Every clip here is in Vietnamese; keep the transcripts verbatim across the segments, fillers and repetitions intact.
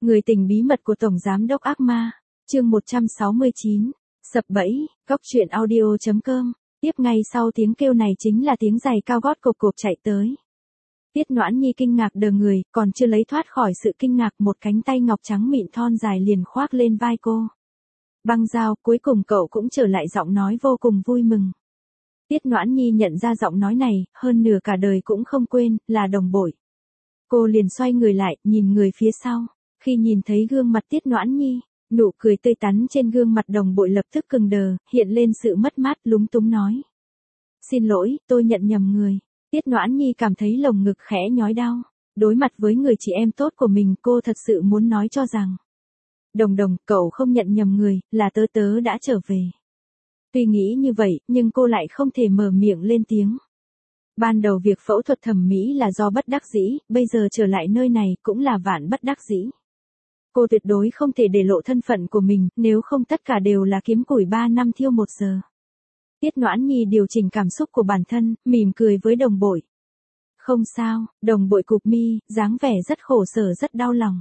Người tình bí mật của Tổng Giám đốc ác ma, chương một trăm sáu mươi chín, sập bẫy, cóc truyện audio chấm com. Tiếp ngay sau tiếng kêu này chính là tiếng giày cao gót cộp cộp chạy tới. Tiết Noãn Nhi kinh ngạc đờ người, còn chưa lấy thoát khỏi sự kinh ngạc, một cánh tay ngọc trắng mịn thon dài liền khoác lên vai cô. Băng Giao, cuối cùng cậu cũng trở lại, giọng nói vô cùng vui mừng. Tiết Noãn Nhi nhận ra giọng nói này, hơn nửa cả đời cũng không quên, là Đồng Bội. Cô liền xoay người lại, nhìn người phía sau. Khi nhìn thấy gương mặt Tiết Noãn Nhi, nụ cười tươi tắn trên gương mặt Đồng Bội lập tức cứng đờ, hiện lên sự mất mát, lúng túng nói. Xin lỗi, tôi nhận nhầm người. Tiết Noãn Nhi cảm thấy lồng ngực khẽ nhói đau. Đối mặt với người chị em tốt của mình, cô thật sự muốn nói cho rằng. Đồng Đồng, cậu không nhận nhầm người, là tớ tớ đã trở về. Tuy nghĩ như vậy, nhưng cô lại không thể mở miệng lên tiếng. Ban đầu việc phẫu thuật thẩm mỹ là do bất đắc dĩ, bây giờ trở lại nơi này cũng là vạn bất đắc dĩ. Cô tuyệt đối không thể để lộ thân phận của mình, nếu không tất cả đều là kiếm củi ba năm thiêu một giờ. Tiết Noãn Nhi điều chỉnh cảm xúc của bản thân, mỉm cười với Đồng Bội. Không sao, Đồng Bội cụp mi, dáng vẻ rất khổ sở, rất đau lòng.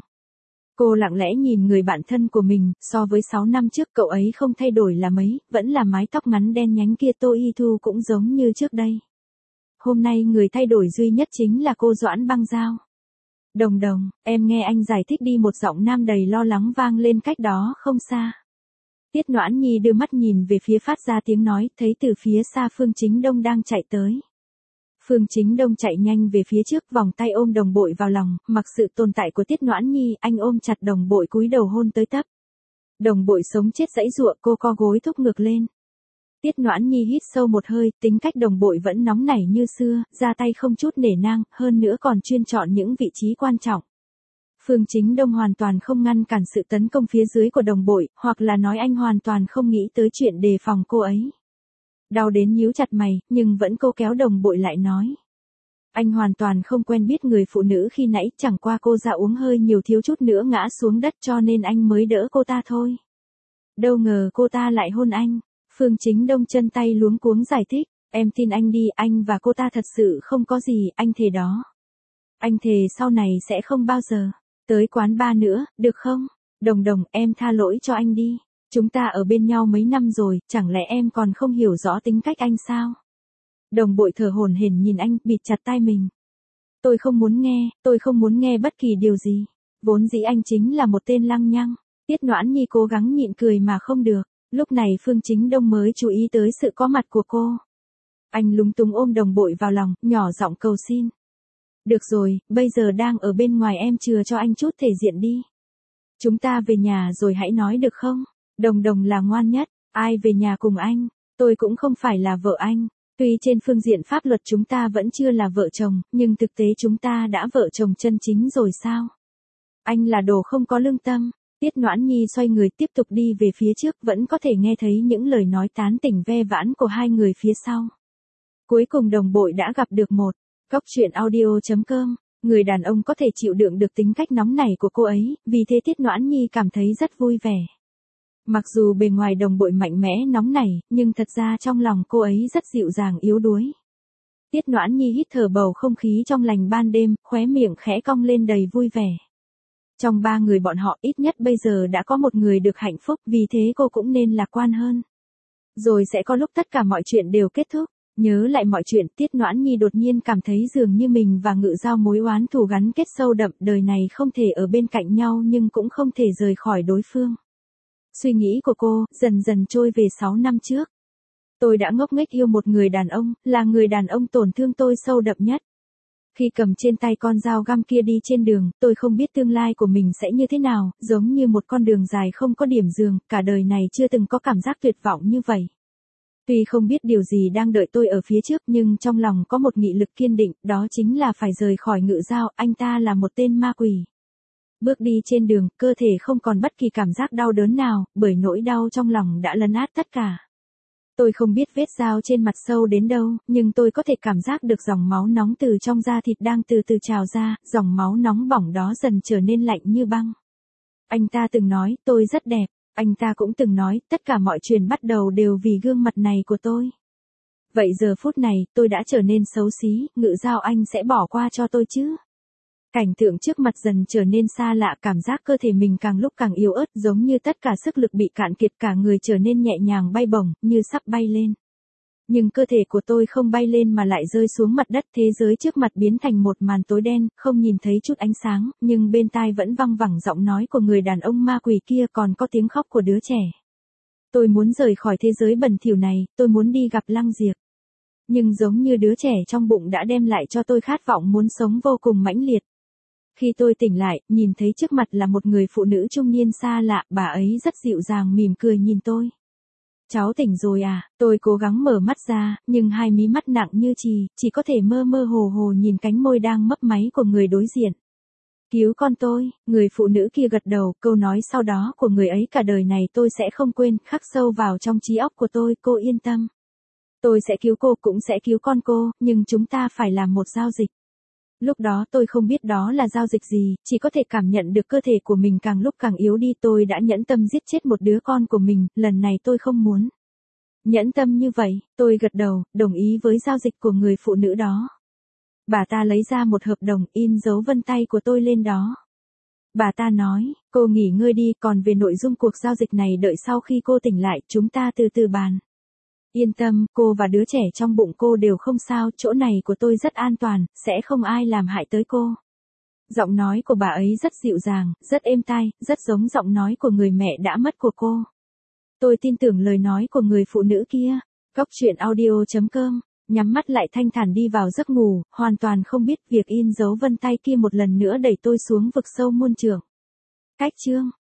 Cô lặng lẽ nhìn người bạn thân của mình, so với sáu năm trước cậu ấy không thay đổi là mấy, vẫn là mái tóc ngắn đen nhánh kia, Tô Y Thu cũng giống như trước đây. Hôm nay người thay đổi duy nhất chính là cô Doãn Băng Giao. Đồng Đồng, em nghe anh giải thích đi, một giọng nam đầy lo lắng vang lên cách đó không xa. Tiết Noãn Nhi đưa mắt nhìn về phía phát ra tiếng nói, thấy từ phía xa Phương Chính Đông đang chạy tới. Phương Chính Đông chạy nhanh về phía trước, vòng tay ôm Đồng Bội vào lòng, mặc sự tồn tại của Tiết Noãn Nhi, anh ôm chặt Đồng Bội cúi đầu hôn tới tấp. Đồng Bội sống chết giãy giụa, cô co gối thúc ngược lên. Tiết Noãn Nhi hít sâu một hơi, tính cách Đồng Bội vẫn nóng nảy như xưa, ra tay không chút nể nang, hơn nữa còn chuyên chọn những vị trí quan trọng. Phương Chính Đông hoàn toàn không ngăn cản sự tấn công phía dưới của Đồng Bội, hoặc là nói anh hoàn toàn không nghĩ tới chuyện đề phòng cô ấy. Đau đến nhíu chặt mày, nhưng vẫn cô kéo Đồng Bội lại nói. Anh hoàn toàn không quen biết người phụ nữ khi nãy, chẳng qua cô ra uống hơi nhiều thiếu chút nữa ngã xuống đất cho nên anh mới đỡ cô ta thôi. Đâu ngờ cô ta lại hôn anh. Phương Chính Đông chân tay luống cuống giải thích, em tin anh đi, anh và cô ta thật sự không có gì, anh thề đó. Anh thề sau này sẽ không bao giờ tới quán bar nữa, được không? Đồng Đồng, em tha lỗi cho anh đi. Chúng ta ở bên nhau mấy năm rồi, chẳng lẽ em còn không hiểu rõ tính cách anh sao? Đồng Bội thở hổn hển nhìn anh, bịt chặt tai mình. Tôi không muốn nghe, tôi không muốn nghe bất kỳ điều gì. Vốn dĩ anh chính là một tên lăng nhăng. Tiết Noãn Nhi cố gắng nhịn cười mà không được. Lúc này Phương Chính Đông mới chú ý tới sự có mặt của cô. Anh lúng túng ôm Đồng Bội vào lòng, nhỏ giọng cầu xin. Được rồi, bây giờ đang ở bên ngoài, em chừa cho anh chút thể diện đi. Chúng ta về nhà rồi hãy nói được không? Đồng Đồng là ngoan nhất, ai về nhà cùng anh? Tôi cũng không phải là vợ anh. Tuy trên phương diện pháp luật chúng ta vẫn chưa là vợ chồng, nhưng thực tế chúng ta đã vợ chồng chân chính rồi sao? Anh là đồ không có lương tâm. Tiết Noãn Nhi xoay người tiếp tục đi về phía trước, vẫn có thể nghe thấy những lời nói tán tỉnh ve vãn của hai người phía sau. Cuối cùng Đồng Bội đã gặp được một cóc truyện audio chấm com. Người đàn ông có thể chịu đựng được tính cách nóng nảy của cô ấy, vì thế Tiết Noãn Nhi cảm thấy rất vui vẻ. Mặc dù bề ngoài Đồng Bội mạnh mẽ nóng nảy, nhưng thật ra trong lòng cô ấy rất dịu dàng yếu đuối. Tiết Noãn Nhi hít thở bầu không khí trong lành ban đêm, khóe miệng khẽ cong lên đầy vui vẻ. Trong ba người bọn họ ít nhất bây giờ đã có một người được hạnh phúc, vì thế cô cũng nên lạc quan hơn. Rồi sẽ có lúc tất cả mọi chuyện đều kết thúc. Nhớ lại mọi chuyện, Tiết Noãn Nhi đột nhiên cảm thấy dường như mình và Ngự Giao mối oán thù gắn kết sâu đậm, đời này không thể ở bên cạnh nhau nhưng cũng không thể rời khỏi đối phương. Suy nghĩ của cô dần dần trôi về sáu năm trước. Tôi đã ngốc nghếch yêu một người đàn ông, là người đàn ông tổn thương tôi sâu đậm nhất. Khi cầm trên tay con dao găm kia đi trên đường, tôi không biết tương lai của mình sẽ như thế nào, giống như một con đường dài không có điểm dừng, cả đời này chưa từng có cảm giác tuyệt vọng như vậy. Tuy không biết điều gì đang đợi tôi ở phía trước, nhưng trong lòng có một nghị lực kiên định, đó chính là phải rời khỏi Ngự Giao, anh ta là một tên ma quỷ. Bước đi trên đường, cơ thể không còn bất kỳ cảm giác đau đớn nào, bởi nỗi đau trong lòng đã lấn át tất cả. Tôi không biết vết dao trên mặt sâu đến đâu, nhưng tôi có thể cảm giác được dòng máu nóng từ trong da thịt đang từ từ trào ra, dòng máu nóng bỏng đó dần trở nên lạnh như băng. Anh ta từng nói, tôi rất đẹp. Anh ta cũng từng nói, tất cả mọi chuyện bắt đầu đều vì gương mặt này của tôi. Vậy giờ phút này, tôi đã trở nên xấu xí, Ngự Giao anh sẽ bỏ qua cho tôi chứ? Cảnh tượng trước mặt dần trở nên xa lạ, cảm giác cơ thể mình càng lúc càng yếu ớt, giống như tất cả sức lực bị cạn kiệt, cả người trở nên nhẹ nhàng bay bổng, như sắp bay lên. Nhưng cơ thể của tôi không bay lên mà lại rơi xuống mặt đất, thế giới trước mặt biến thành một màn tối đen, không nhìn thấy chút ánh sáng, nhưng bên tai vẫn văng vẳng giọng nói của người đàn ông ma quỷ kia, còn có tiếng khóc của đứa trẻ. Tôi muốn rời khỏi thế giới bẩn thỉu này, tôi muốn đi gặp Lăng Diệp. Nhưng giống như đứa trẻ trong bụng đã đem lại cho tôi khát vọng muốn sống vô cùng mãnh liệt. Khi tôi tỉnh lại, nhìn thấy trước mặt là một người phụ nữ trung niên xa lạ, bà ấy rất dịu dàng mỉm cười nhìn tôi. Cháu tỉnh rồi à, tôi cố gắng mở mắt ra, nhưng hai mí mắt nặng như chì, chỉ có thể mơ mơ hồ hồ nhìn cánh môi đang mấp máy của người đối diện. Cứu con tôi, người phụ nữ kia gật đầu, câu nói sau đó của người ấy cả đời này tôi sẽ không quên, khắc sâu vào trong trí óc của tôi, cô yên tâm. Tôi sẽ cứu cô cũng sẽ cứu con cô, nhưng chúng ta phải làm một giao dịch. Lúc đó tôi không biết đó là giao dịch gì, chỉ có thể cảm nhận được cơ thể của mình càng lúc càng yếu đi. Tôi đã nhẫn tâm giết chết một đứa con của mình, lần này tôi không muốn. Nhẫn tâm như vậy, tôi gật đầu, đồng ý với giao dịch của người phụ nữ đó. Bà ta lấy ra một hợp đồng, in dấu vân tay của tôi lên đó. Bà ta nói, cô nghỉ ngơi đi, còn về nội dung cuộc giao dịch này đợi sau khi cô tỉnh lại, chúng ta từ từ bàn. Yên tâm, cô và đứa trẻ trong bụng cô đều không sao, chỗ này của tôi rất an toàn, sẽ không ai làm hại tới cô. Giọng nói của bà ấy rất dịu dàng, rất êm tai, rất giống giọng nói của người mẹ đã mất của cô. Tôi tin tưởng lời nói của người phụ nữ kia. Góc truyện audio chấm com, nhắm mắt lại thanh thản đi vào giấc ngủ, hoàn toàn không biết việc in dấu vân tay kia một lần nữa đẩy tôi xuống vực sâu muôn trượng. Cách chương